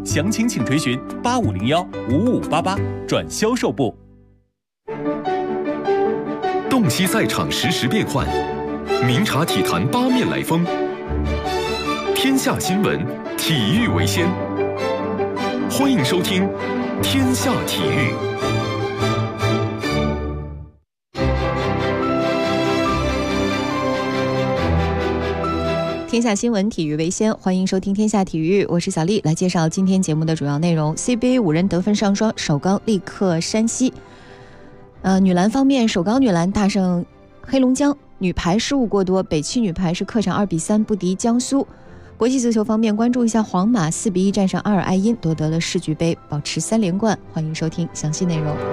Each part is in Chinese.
详情请垂询8501-5588转销售部。 洞悉赛场实时变幻，明察体坛八面来风。天下新闻，体育为先。欢迎收听《天下体育》。 天下新闻，体育为先，欢迎收听天下体育，我是小丽，来介绍今天节目的主要内容。 CBA 5人得分上双，首钢力克山西。女篮方面，首钢女篮大胜黑龙江，女排失误过多，北汽女排是客场2-3不敌江苏。国际足球方面，关注一下皇马4-1战胜阿尔埃因，夺得了世俱杯，保持3连冠。欢迎收听详细内容。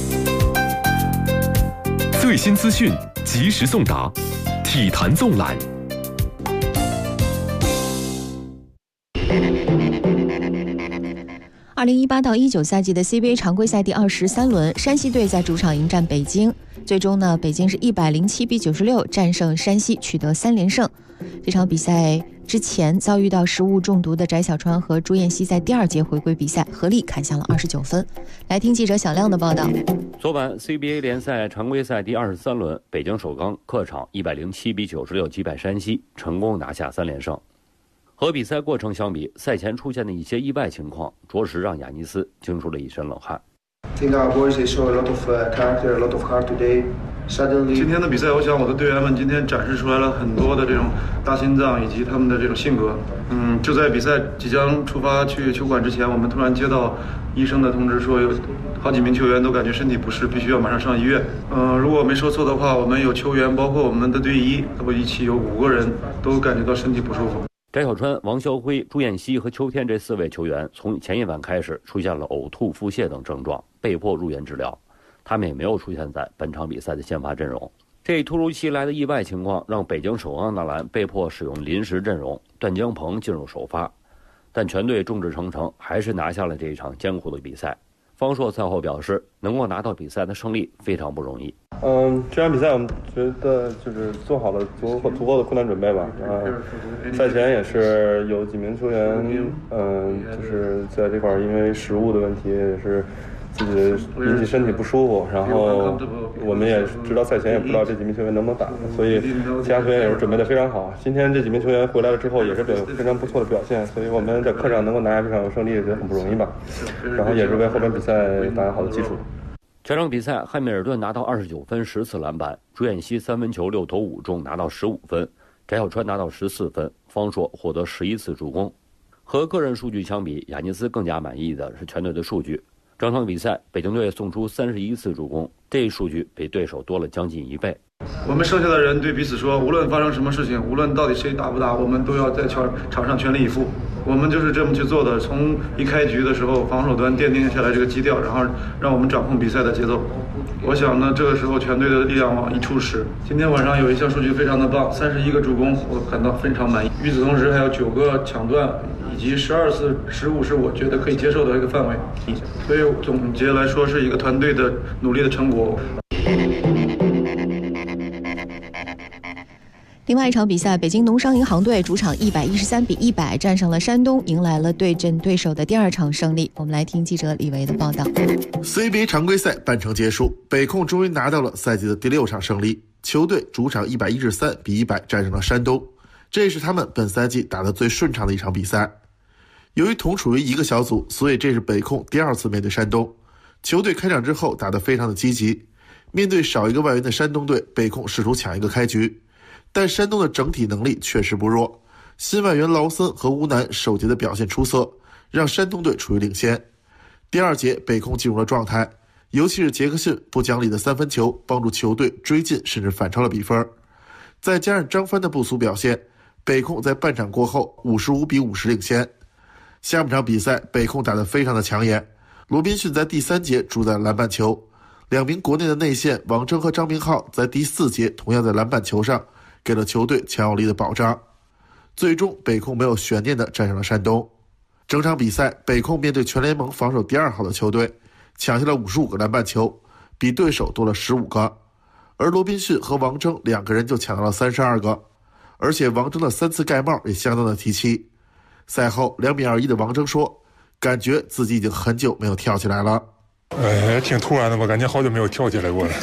最新资讯，及时送达，体坛纵览。 2018-19赛季的 CBA 常规赛第23轮，山西队在主场迎战北京，最终呢，北京是107比96战胜山西，取得3连胜。这场比赛之前遭遇到食物中毒的翟小川和朱彦西在第2节回归比赛，合力砍下了29分。来听记者小亮的报道。 昨晚 CBA 联赛常规赛第23轮，北京首钢客场107比96击败山西，成功拿下3连胜。和比赛过程相比，赛前出现的一些意外情况，着实让亚尼斯惊出了一身冷汗。 今天的比赛，我想我的队员们今天展示出来了很多的这种大心脏以及他们的这种性格。就在比赛即将出发去球馆之前，我们突然接到医生的通知，说有好几名球员都感觉身体不适，必须要马上上医院。如果我没说错的话，我们有球员，包括我们的队医，一起有5个人都感觉到身体不舒服。 翟小川、王霄辉、朱彦西和邱天这4位球员从前一晚开始出现了呕吐、腹泻等症状，被迫入院治疗。他们也没有出现在本场比赛的先发阵容。这突如其来的意外情况让北京首钢男篮被迫使用临时阵容，段江鹏进入首发，但全队众志成城，还是拿下了这一场艰苦的比赛。方硕赛后表示，能够拿到比赛的胜利非常不容易。 这场比赛我们觉得就是做好了足够的困难准备吧。赛前也是有几名球员，就是在这块因为食物的问题也是自己引起身体不舒服，然后我们也直到赛前也不知道这几名球员能不能打，所以其他球员也是准备得非常好。今天这几名球员回来了之后也是非常不错的表现，所以我们在客场能够拿下这场胜利也觉得很不容易吧，然后也是为后边比赛打下好的基础。 全场比赛，汉密尔顿拿到29分10次篮板，朱彦西3分球6投5中拿到15分，翟小川拿到14分，方硕获得11次助攻。和个人数据相比，亚尼斯更加满意的是全队的数据。整场比赛，北京队送出31次助攻，这一数据比对手多了将近1倍。 我们剩下的人对彼此说，无论发生什么事情，无论到底谁打不打，我们都要在场上全力以赴。我们就是这么去做的。从一开局的时候，防守端奠定下来这个基调，然后让我们掌控比赛的节奏。我想呢，这个时候全队的力量往一处使。今天晚上有一项数据非常的棒，31个助攻，我感到非常满意。与此同时，还有9个抢断以及12次失误是我觉得可以接受的一个范围。所以总结来说，是一个团队的努力的成果。 另外一场比赛，北京农商银行队主场113比100战胜了山东，迎来了对阵对手的第2场胜利。我们来听记者李维的报道。 CBA 常规赛半程结束，北控终于拿到了赛季的第6场胜利，球队主场113比100战胜了山东，这也是他们本赛季打得最顺畅的一场比赛。由于同处于一个小组，所以这是北控第2次面对山东。球队开场之后打得非常的积极，面对少一个外援的山东队，北控试图抢一个开局，但山东的整体能力确实不弱，新外援劳森和乌南首节的表现出色，让山东队处于领先。第2节北控进入了状态，尤其是杰克逊不讲理的3分球帮助球队追进甚至反超了比分，再加上张帆的不俗表现，北控在半场过后55比50领先。下半场比赛北控打得非常的抢眼，罗宾逊在第3节主宰篮板球，2名国内的内线王铮和张明浩在第4节同样在篮板球上给了球队强有力的保障，最终北控没有悬念地战胜了山东。整场比赛北控面对全联盟防守第2好的球队，抢下了55个篮板球，比对手多了15个，而罗宾逊和王铮2个人就抢到了32个，而且王铮的3次盖帽也相当的提气。赛后2米21的王铮说， 感觉自己已经很久没有跳起来了。 挺突然的吧，感觉好久没有跳起来过了。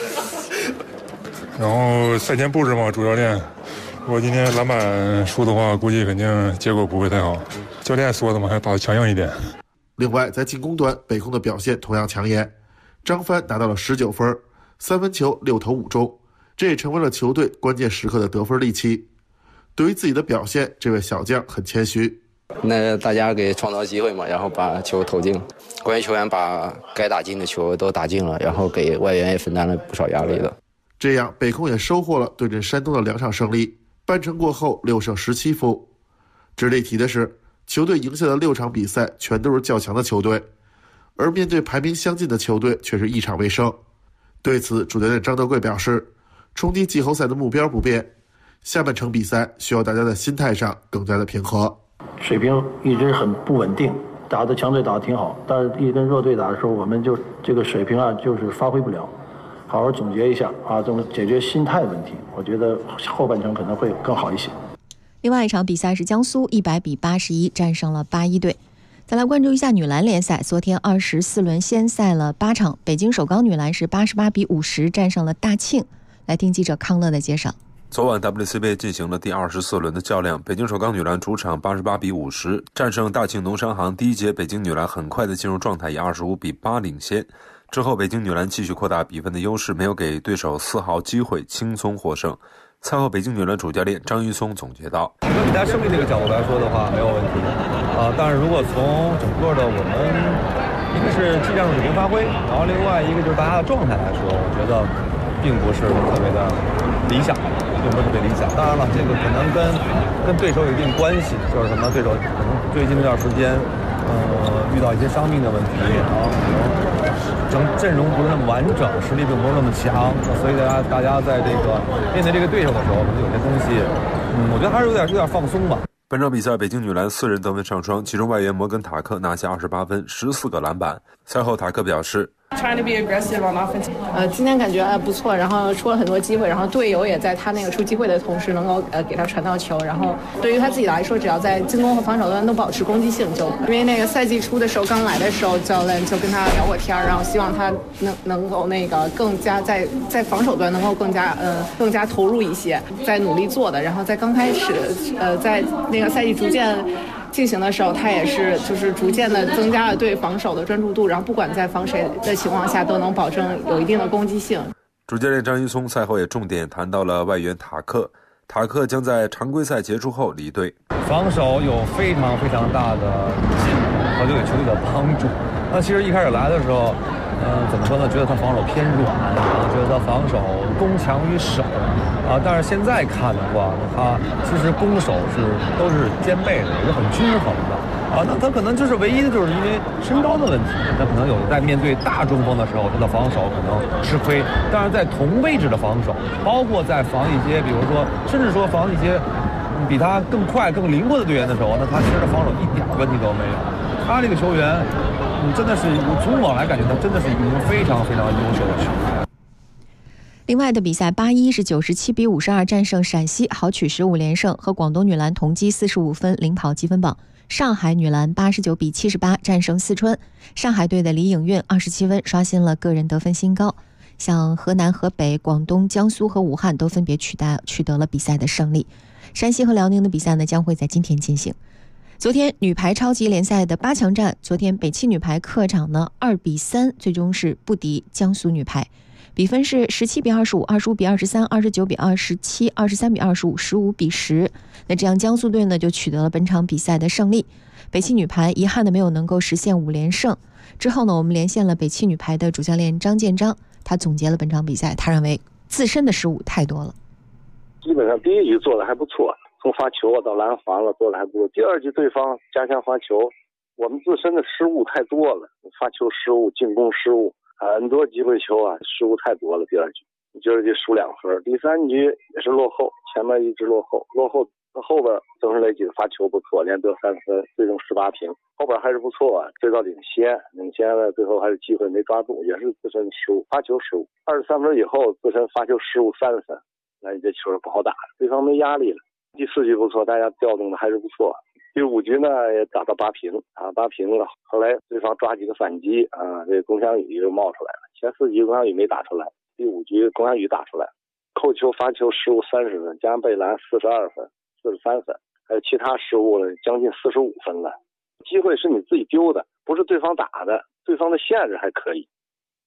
然后赛前布置嘛，主教练，如果今天篮板输的话，估计肯定结果不会太好。教练说的嘛，还打得强硬一点。 另外，在进攻端，北控的表现同样抢眼，张帆拿到了19分，3分球6投5中，这也成为了球队关键时刻的得分利器。对于自己的表现，这位小将很谦虚。 那大家给创造机会嘛，然后把球投进，关键球员把该打进的球都打进了，然后给外援也分担了不少压力的。 这样，北控也收获了对阵山东的2场胜利，半程过后6胜17负。值得一提的是，球队赢下的6场比赛全都是较强的球队，而面对排名相近的球队却是1场未胜。对此，主教练张德贵表示，冲击季后赛的目标不变，下半程比赛需要大家在心态上更加的平和。 水平一直很不稳定，打的强队打得挺好，但是一跟弱队打的时候，我们就这个水平啊，就是发挥不了。好好总结一下啊，怎么解决心态问题？我觉得后半程可能会更好一些。 另外一场比赛是江苏100比81战胜了81队。再来关注一下女篮联赛，昨天24轮先赛了8场，北京首钢女篮是88比50战胜了大庆。来听记者康乐的介绍。 昨晚 WCBA 进行了第24轮的较量，北京首钢女篮主场88比50战胜大庆农商行。第一节北京女篮很快的进入状态，以25比8领先。之后北京女篮继续扩大比分的优势，没有给对手丝毫机会，轻松获胜。赛后北京女篮主教练张玉松总结道， 从比赛胜利这个角度来说的话没有问题但是如果从整个的我们一个是技战术水平发挥，然后另外一个就是大家的状态来说，我觉得并不是特别的理想，并不是特别理想。当然了，这个可能跟对手有一定关系，就是什么对手可能最近这段时间遇到一些伤病的问题，然后可能阵容不是那么完整，实力并不是那么强，所以大家在这个面对这个对手的时候，可能有些东西，我觉得还是有点放松吧。 本场比赛，北京女篮4人得分上双，其中外援摩根塔克拿下28分，14个篮板。赛后塔克表示， 今天感觉不错，然后出了很多机会，然后队友也在他那个出机会的同时能够给他传到球，然后对于他自己来说，只要在进攻和防守端都保持攻击性就。因为那个赛季初的时候刚来的时候，教练就跟他聊过天，然后希望他能够那个更加在防守端能够更加投入一些，在努力做的。然后在刚开始在那个赛季逐渐进行的时候，他也是就是逐渐的增加了对防守的专注度，然后不管在防谁的情况下都能保证有一定的攻击性。 主教练张一松赛后也重点谈到了外援塔克将在常规赛结束后离队。 防守有非常非常大的进步和对球队的帮助。那其实一开始来的时候怎么说呢，觉得他防守偏软，觉得他防守攻强于守但是现在看的话，他其实攻守都是兼备的，也是很均衡的那他可能就是唯一的就是因为身高的问题，他可能有在面对大中锋的时候，他的防守可能吃亏。但是在同位置的防守，包括在防一些比如说甚至说防一些比他更快更灵活的队员的时候，那他其实的防守一点问题都没有。他这个球员真的是从我来感觉他真的是一名非常非常优秀的球员。 另外的比赛，81是97比52战胜陕西，豪取15连胜，和广东女篮同积45分，领跑积分榜。上海女篮89比78战胜四川，上海队的李颖韵27分，刷新了个人得分新高。像河南、河北、广东、江苏和武汉都分别取得了比赛的胜利。山西和辽宁的比赛呢，将会在今天进行。昨天女排超级联赛的8强战，昨天北汽女排客场呢2比3，最终是不敌江苏女排，比分是17比25、25比23、29比27、23比25、15比10。那这样江苏队呢就取得了本场比赛的胜利。北汽女排遗憾的没有能够实现5连胜。之后呢，我们连线了北汽女排的主教练张建章，他总结了本场比赛，他认为自身的失误太多了。 基本上第一局做的还不错，从发球到拦防了做的还不错。第二局对方加强发球，我们自身的失误太多了，发球失误、进攻失误，很多机会球失误太多了。第二局输2分，第3局也是落后，前面一直落后后边曾世雷几个发球不错，连得3分，最终18平，后边还是不错追到领先了，最后还是机会没抓住，也是自身失误，发球失误。23分以后自身发球失误3分，那这球不好打，对方没压力了。第4局不错，大家调动的还是不错， 第5局呢也打到8平8平了。后来对方抓几个反击这龚翔宇又冒出来了。前4局龚翔宇没打出来，第5局龚翔宇打出来，扣球罚球失误30分，加上被拦42分、43分，还有其他失误了将近45分了。机会是你自己丢的，不是对方打的，对方的限制还可以。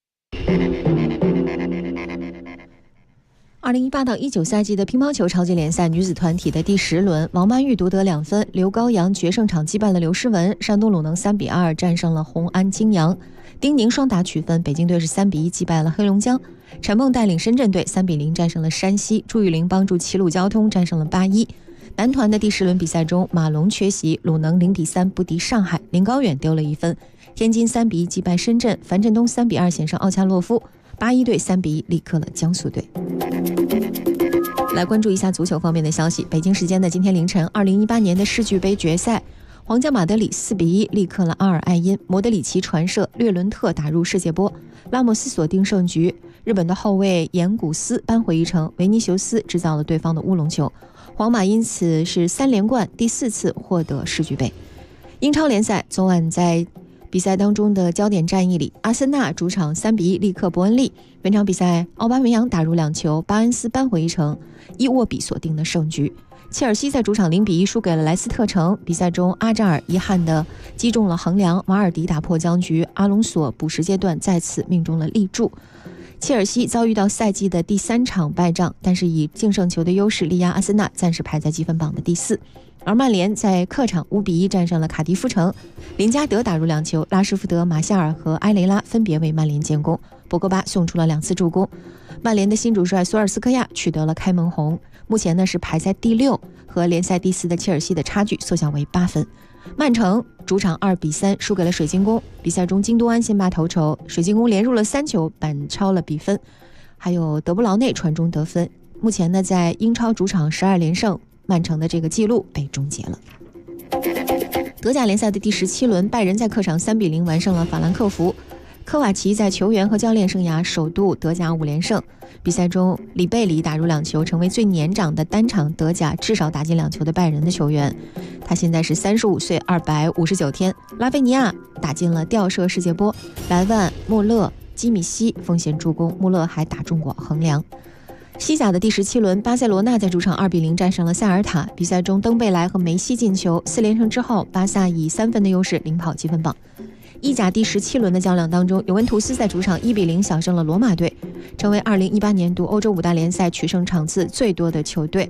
2018到19赛季的乒乓球超级联赛女子团体的第10轮，王曼玉独得2分，刘高阳决胜场击败了刘诗雯，山东鲁能3比2战胜了红安金阳，丁宁双打取分，北京队是3比1击败了黑龙江，陈梦带领深圳队3比0战胜了山西，朱雨玲帮助齐鲁交通战胜了8-1。男团的第10轮比赛中，马龙缺席，鲁能0比3不敌上海，林高远丢了1分，天津3比1击败深圳，樊振东3比2险胜奥恰洛夫，81队3比1力克了江苏队。来关注一下足球方面的消息。北京时间的今天凌晨，2018年的世俱杯决赛，皇家马德里4比1力克了阿尔艾因，莫德里奇传射，略伦特打入世界波，拉莫斯锁定胜局，日本的后卫岩古斯扳回一城，维尼修斯制造了对方的乌龙球，皇马因此是3连冠，第4次获得世俱杯。英超联赛昨晚在比赛当中的焦点战役里，阿森纳主场3比1力克伯恩利，本场比赛奥巴梅扬打入2球，巴恩斯扳回一城，伊沃比锁定了胜局。切尔西在主场0比1输给了莱斯特城，比赛中阿扎尔遗憾地击中了横梁，瓦尔迪打破僵局，阿隆索补时阶段再次命中了立柱。切尔西遭遇到赛季的第3场败仗，但是以净胜球的优势力压阿森纳，暂时排在积分榜的第4。而曼联在客场5比1战胜了卡迪夫城，林加德打入2球，拉什福德、马夏尔和埃雷拉分别为曼联建功，博格巴送出了2次助攻。曼联的新主帅索尔斯克亚取得了开门红，目前呢是排在第6，和联赛第4的切尔西的差距缩小为8分。曼城主场2比3输给了水晶宫，比赛中京多安先拔头筹，水晶宫连入了3球，反超了比分，还有德布劳内传中得分。目前呢在英超主场12连胜，曼城的这个记录被终结了。德甲联赛的第17轮，拜仁在客场3比0完胜了法兰克福，科瓦奇在球员和教练生涯首度德甲5连胜。比赛中，里贝里打入2球，成为最年长的单场德甲至少打进2球的拜仁的球员。他现在是35岁259天。拉菲尼亚打进了吊射世界波，莱万、穆勒、基米希奉献助攻，穆勒还打中过横梁。西甲的第17轮，巴塞罗那在主场2比0战胜了塞尔塔。比赛中，登贝莱和梅西进球，4连胜之后，巴萨以3分的优势领跑积分榜。意甲第17轮的较量当中，尤文图斯在主场1比0小胜了罗马队，成为2018年度欧洲5大联赛取胜场次最多的球队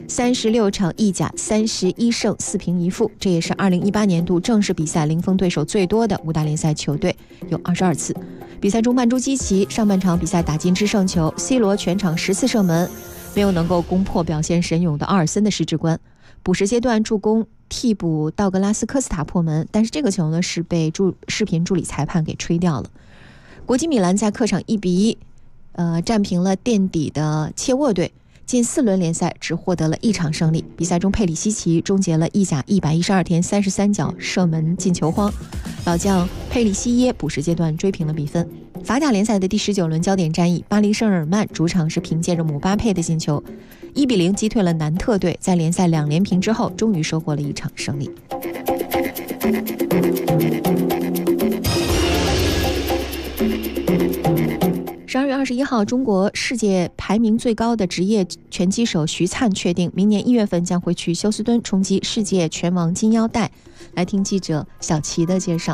，36场意甲31胜4平1负，这也是2018年度正式比赛零封对手最多的5大联赛球队，有22次。比赛中，曼朱基奇上半场比赛打进制胜球，C 罗全场10次射门，没有能够攻破表现神勇的奥尔森的十指关。补时阶段助攻替补道格拉斯科斯塔破门，但是这个球呢是被视频助理裁判给吹掉了。国际米兰在客场1比1战平了垫底的切沃队，近4轮联赛只获得了1场胜利。比赛中，佩里西奇终结了意甲112天33脚射门进球荒，老将佩里西耶补时阶段追平了比分。法甲联赛的第19轮焦点战役，巴黎圣日耳曼主场是凭借着姆巴佩的进球1比0击退了南特队，在联赛2连平之后，终于收获了1场胜利。12月21号，中国世界排名最高的职业拳击手徐灿确定，明年1月份将会去休斯敦冲击世界拳王金腰带。来听记者小齐的介绍。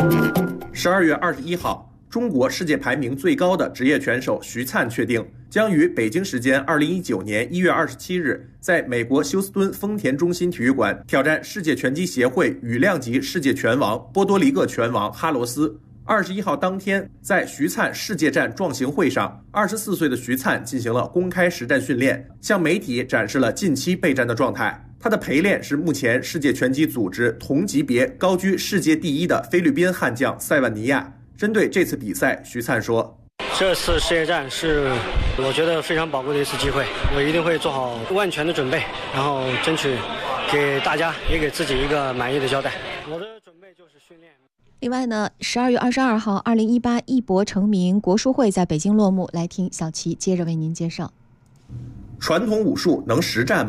12月21号，中国世界排名最高的职业拳手徐灿确定，将于北京时间2019年1月27日，在美国休斯敦丰田中心体育馆挑战世界拳击协会羽量级世界拳王波多黎各拳王哈罗斯。21号当天，在徐灿世界战壮行会上，24岁的徐灿进行了公开实战训练，向媒体展示了近期备战的状态。他的陪练是目前世界拳击组织同级别高居世界第1的菲律宾悍将塞万尼亚。针对这次比赛，徐灿说：“ 这次世界战是我觉得非常宝贵的一次机会，我一定会做好万全的准备，然后争取给大家也给自己一个满意的交代。我的准备就是训练。” 另外呢，12月22号，2018一博成名国术会在北京落幕。来听小齐接着为您介绍。 传统武术能实战吗？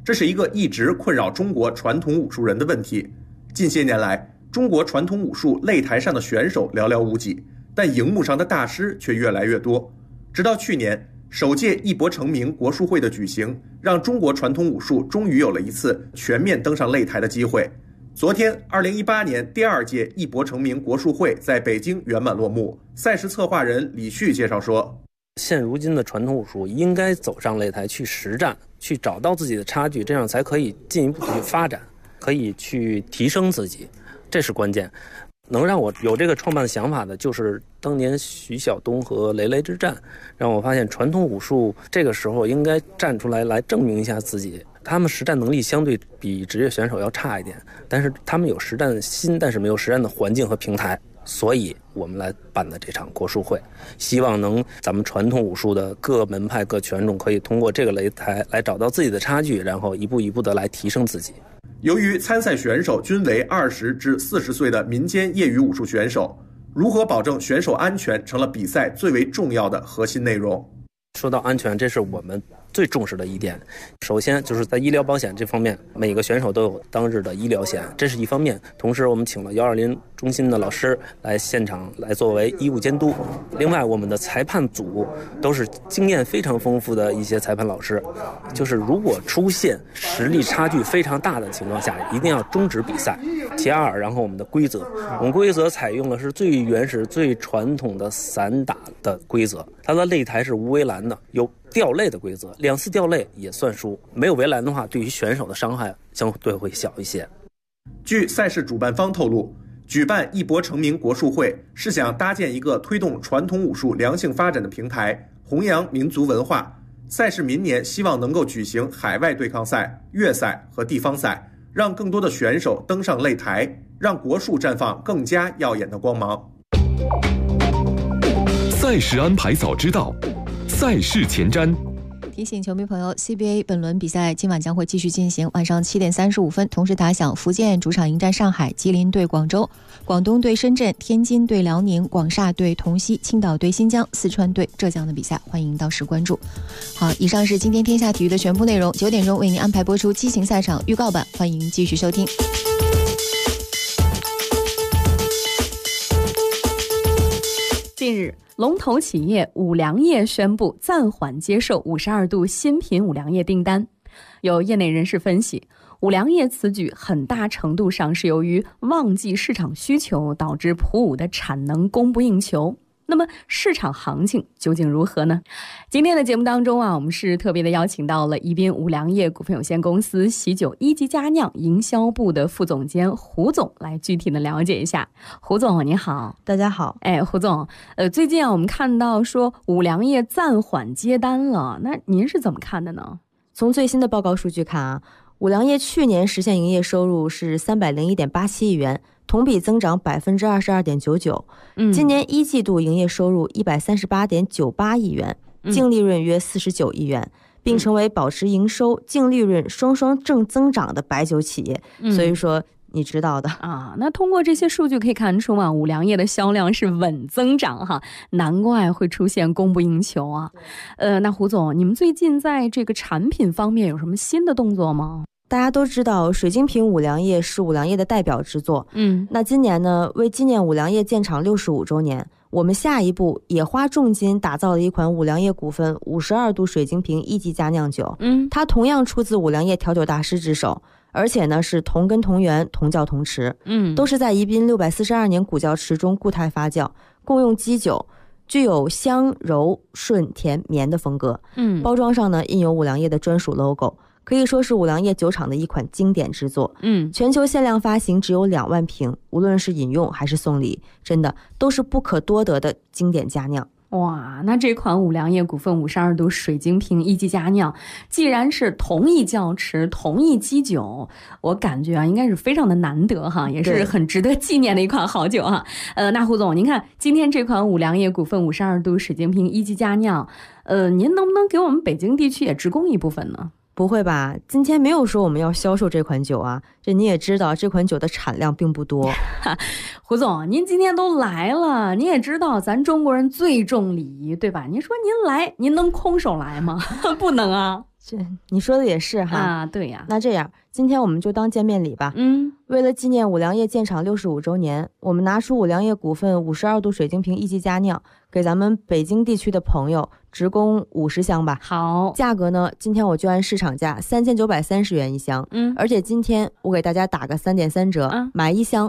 这是一个一直困扰中国传统武术人的问题。近些年来，中国传统武术擂台上的选手寥寥无几，但荧幕上的大师却越来越多。直到去年，首届一搏成名国术会的举行，让中国传统武术终于有了一次全面登上擂台的机会。昨天，2018年第2届一搏成名国术会在北京圆满落幕。赛事策划人李旭介绍说， 现如今的传统武术应该走上擂台去实战，去找到自己的差距，这样才可以进一步去发展，可以去提升自己，这是关键。能让我有这个创办的想法的，就是当年徐晓东和雷雷之战，让我发现传统武术这个时候应该站出来证明一下自己。他们实战能力相对比职业选手要差一点，但是他们有实战心，但是没有实战的环境和平台，所以我们来办的这场国术会，希望咱们传统武术的各门派各拳种可以通过这个擂台来找到自己的差距，然后一步一步的来提升自己。 由于参赛选手均为20至40岁的民间业余武术选手，如何保证选手安全成了比赛最为重要的核心内容。 说到安全，这是我们最重视的一点。首先就是在医疗保险这方面，每个选手都有当日的医疗险，这是一方面。同时我们请了120中心的老师来现场来作为医务监督。另外我们的裁判组都是经验非常丰富的一些裁判老师，就是如果出现实力差距非常大的情况下，一定要终止比赛。其二，然后我们的规则，我们规则采用的是最原始最传统的散打的规则，它的擂台是无围栏的，有掉泪的规则，2次掉泪也算输，没有围栏的话，对于选手的伤害相对会小一些。 据赛事主办方透露，举办一搏成名国术会是想搭建一个推动传统武术良性发展的平台，弘扬民族文化。赛事明年希望能够举行海外对抗赛、粤赛和地方赛，让更多的选手登上擂台，让国术绽放更加耀眼的光芒。 赛事安排早知道，赛事前瞻。 提醒球迷朋友 ，CBA 本轮比赛今晚将会继续进行，晚上7点35分同时打响。福建主场迎战上海，吉林对广州，广东对深圳，天津对辽宁，广厦对同曦，青岛对新疆，四川对浙江的比赛，欢迎到时关注。好，以上是今天天下体育的全部内容。9点钟为您安排播出激情赛场预告版，欢迎继续收听。 近日，龙头企业五粮液宣布暂缓接受52度新品五粮液订单。有业内人士分析，五粮液此举很大程度上是由于旺季市场需求导致普五的产能供不应求。那么市场行情究竟如何呢？今天的节目当中我们是特别的邀请到了宜宾五粮液股份有限公司喜酒一级佳酿营销部的副总监胡总来具体的了解一下。胡总你好。 大家好。 胡总，最近我们看到说五粮液暂缓接单了，那您是怎么看的呢？ 从最新的报告数据看五粮液去年实现营业收入是301.87亿元，同比增长22.99%。今年1季度营业收入138.98亿元，净利润约49亿元，并成为保持营收、净利润双双正增长的白酒企业。所以说你知道的那通过这些数据可以看出五粮液的销量是稳增长难怪会出现供不应求那胡总，你们最近在这个产品方面有什么新的动作吗？ 大家都知道水晶瓶五粮液是五粮液的代表之作。那今年呢，为纪念五粮液建厂65周年，我们下一步也花重金打造了一款五粮液股份52度水晶瓶一级佳酿酒。它同样出自五粮液调酒大师之手，而且呢是同根同源同窖同池，都是在宜宾642年古窖池中固态发酵，共用基酒，具有香柔顺甜绵的风格。包装上呢印有五粮液的专属 logo，可以说是五粮液酒厂的一款经典之作。全球限量发行只有2万瓶，无论是饮用还是送礼，真的都是不可多得的经典佳酿。 哇，那这款五粮液股份52度水晶瓶一级佳酿，既然是同一窖池同一基酒，我感觉应该是非常的难得也是很值得纪念的一款好酒那胡总，您看今天这款五粮液股份52度水晶瓶一级佳酿，您能不能给我们北京地区也直供一部分呢？ 不会吧，今天没有说我们要销售这款酒这你也知道这款酒的产量并不多。 胡总，您今天都来了，您也知道咱中国人最重礼仪，对吧？您说您来，您能空手来吗？不能你说的也是哈啊，对呀。 那这样，今天我们就当见面礼吧。为了纪念五粮液建厂65周年，我们拿出五粮液股份52度水晶瓶一级佳酿，给咱们北京地区的朋友直供50箱吧。 好， 价格呢，今天我就按市场价3930元一箱。而且今天我给大家打个3.3折，买1箱